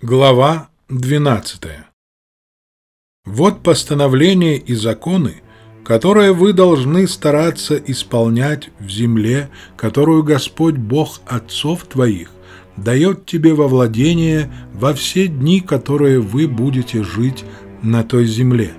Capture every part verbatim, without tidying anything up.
Глава двенадцатая. Вот постановления и законы, которые вы должны стараться исполнять в земле, которую Господь Бог отцов твоих дает тебе во владение во все дни, которые вы будете жить на той земле.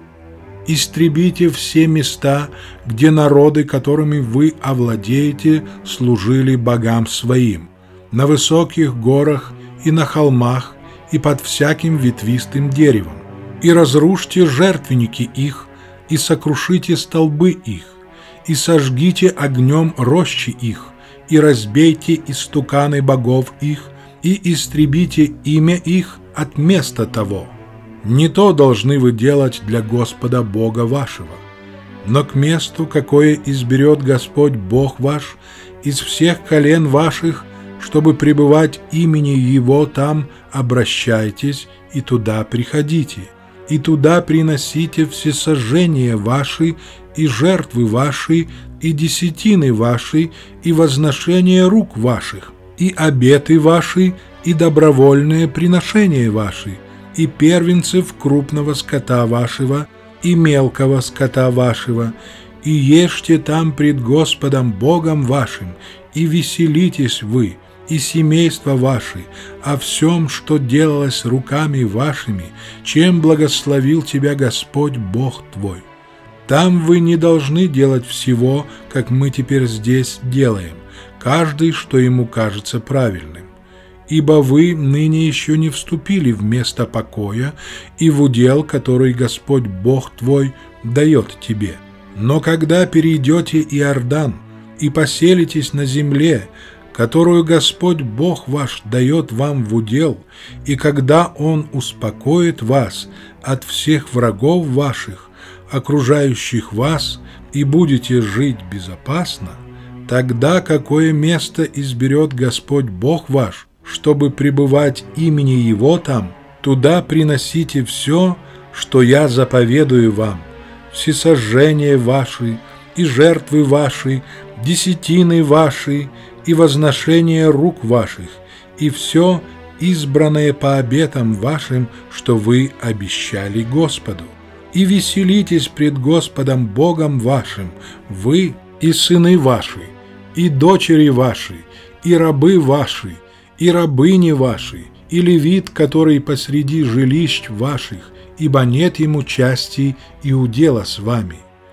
Истребите все места, где народы, которыми вы овладеете, служили богам своим, на высоких горах и на холмах, и под всяким ветвистым деревом, и разрушьте жертвенники их, и сокрушите столбы их, и сожгите огнем рощи их, и разбейте истуканы богов их, и истребите имя их от места того. Не то должны вы делать для Господа Бога вашего, но к месту, какое изберет Господь Бог ваш из всех колен ваших, чтобы пребывать имени Его там, обращайтесь и туда приходите, и туда приносите всесожжения ваши, и жертвы ваши, и десятины ваши, и возношения рук ваших, и обеты ваши, и добровольные приношения ваши, и первенцев крупного скота вашего, и мелкого скота вашего, и ешьте там пред Господом Богом вашим, и веселитесь вы, и семейства ваши, о всем, что делалось руками вашими, чем благословил тебя Господь Бог твой. Там вы не должны делать всего, как мы теперь здесь делаем, каждый, что ему кажется правильным. Ибо вы ныне еще не вступили в место покоя и в удел, который Господь Бог твой дает тебе. Но когда перейдете Иордан и поселитесь на земле, которую Господь Бог ваш дает вам в удел, и когда Он успокоит вас от всех врагов ваших, окружающих вас, и будете жить безопасно, тогда какое место изберет Господь Бог ваш, чтобы пребывать имени Его там, туда приносите все, что я заповедую вам, всесожжения ваши, и жертвы ваши, десятины ваши, и возношение рук ваших, и все избранное по обетам вашим, что вы обещали Господу. И веселитесь пред Господом Богом вашим, вы и сыны ваши, и дочери ваши, и рабы ваши, и рабыни ваши, и левит, который посреди жилищ ваших, ибо нет ему части и удела с вами.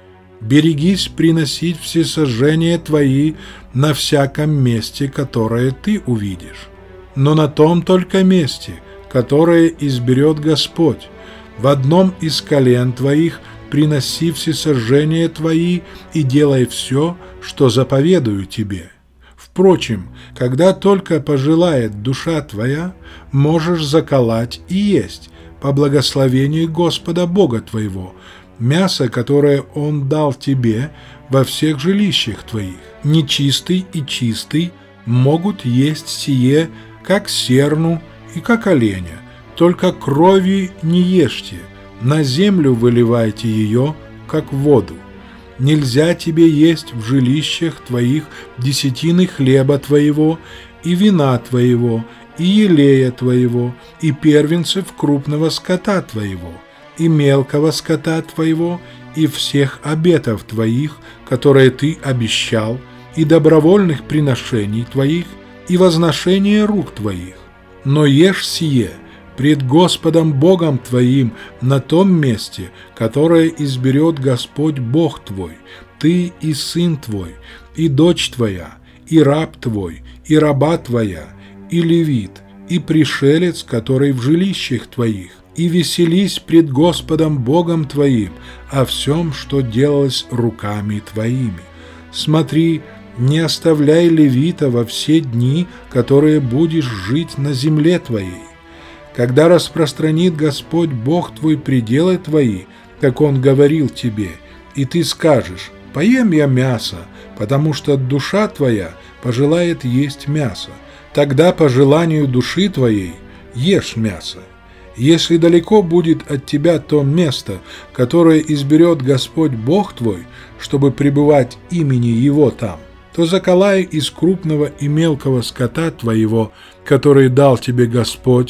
Берегись приносить всесожжения твои на всяком месте, которое ты увидишь, но на том только месте, которое изберет Господь. В одном из колен твоих приноси всесожжения твои и делай все, что заповедую тебе. Впрочем, когда только пожелает душа твоя, можешь заколоть и есть по благословению Господа Бога твоего, мясо, которое Он дал тебе во всех жилищах твоих. Нечистый и чистый могут есть сие, как серну и как оленя, только крови не ешьте, на землю выливайте ее, как воду. Нельзя тебе есть в жилищах твоих десятины хлеба твоего, и вина твоего, и елея твоего, и первенцев крупного скота твоего, и мелкого скота твоего, и всех обетов твоих, которые ты обещал, и добровольных приношений твоих, и возношения рук твоих. Но ешь сие пред Господом Богом твоим на том месте, которое изберет Господь Бог твой, ты и сын твой, и дочь твоя, и раб твой, и раба твоя, и левит, и пришелец, который в жилищах твоих, и веселись пред Господом Богом твоим о всем, что делалось руками твоими. Смотри, не оставляй левита во все дни, которые будешь жить на земле твоей. Когда распространит Господь Бог твой пределы твои, как Он говорил тебе, и ты скажешь: «Поем я мясо, потому что душа твоя пожелает есть мясо», тогда по желанию души твоей ешь мясо. Если далеко будет от тебя то место, которое изберет Господь Бог твой, чтобы пребывать имени Его там, то заколай из крупного и мелкого скота твоего, который дал тебе Господь,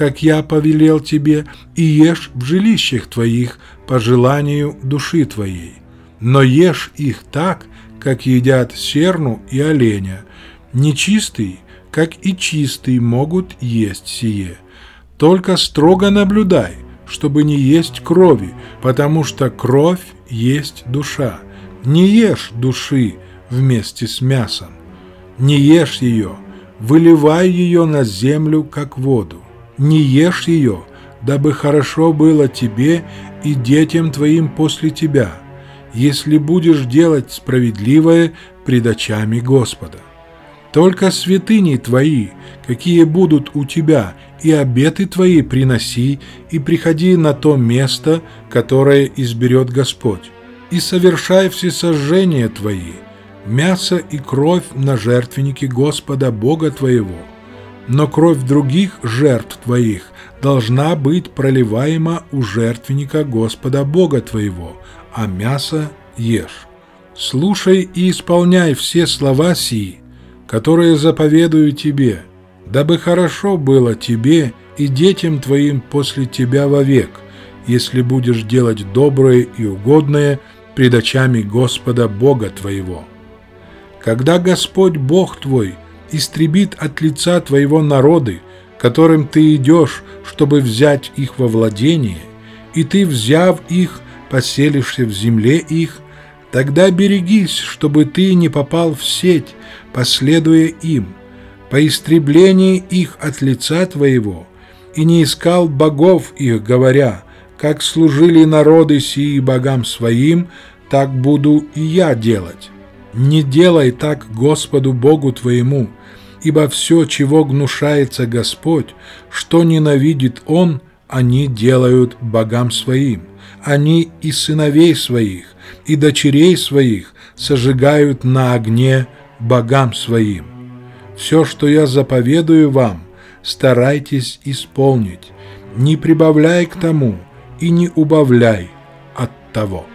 как я повелел тебе, и ешь в жилищах твоих по желанию души твоей. Но ешь их так, как едят серну и оленя. Нечистый, как и чистый, могут есть сие. Только строго наблюдай, чтобы не есть крови, потому что кровь есть душа. Не ешь души вместе с мясом. Не ешь ее, выливай ее на землю, как воду. Не ешь ее, дабы хорошо было тебе и детям твоим после тебя, если будешь делать справедливое пред очами Господа. Только святыни твои, какие будут у тебя, и обеты твои приноси, и приходи на то место, которое изберет Господь, и совершай всесожжения твои, мясо и кровь на жертвеннике Господа Бога твоего. Но кровь других жертв твоих должна быть проливаема у жертвенника Господа Бога твоего, а мясо ешь. Слушай и исполняй все слова сии, которые заповедую тебе, дабы хорошо было тебе и детям твоим после тебя вовек, если будешь делать доброе и угодное пред очами Господа Бога твоего. Когда Господь Бог твой истребит от лица твоего народы, которым ты идешь, чтобы взять их во владение, и ты, взяв их, поселишься в земле их, тогда берегись, чтобы ты не попал в сеть, последуя им, по истреблении их от лица твоего, и не искал богов их, говоря, как служили народы сии богам своим, так буду и я делать. Не делай так Господу Богу твоему, ибо все, чего гнушается Господь, что ненавидит Он, они делают богам своим. Они и сыновей своих, и дочерей своих сожигают на огне богам своим. Все, что я заповедую вам, старайтесь исполнить, не прибавляй к тому и не убавляй от того.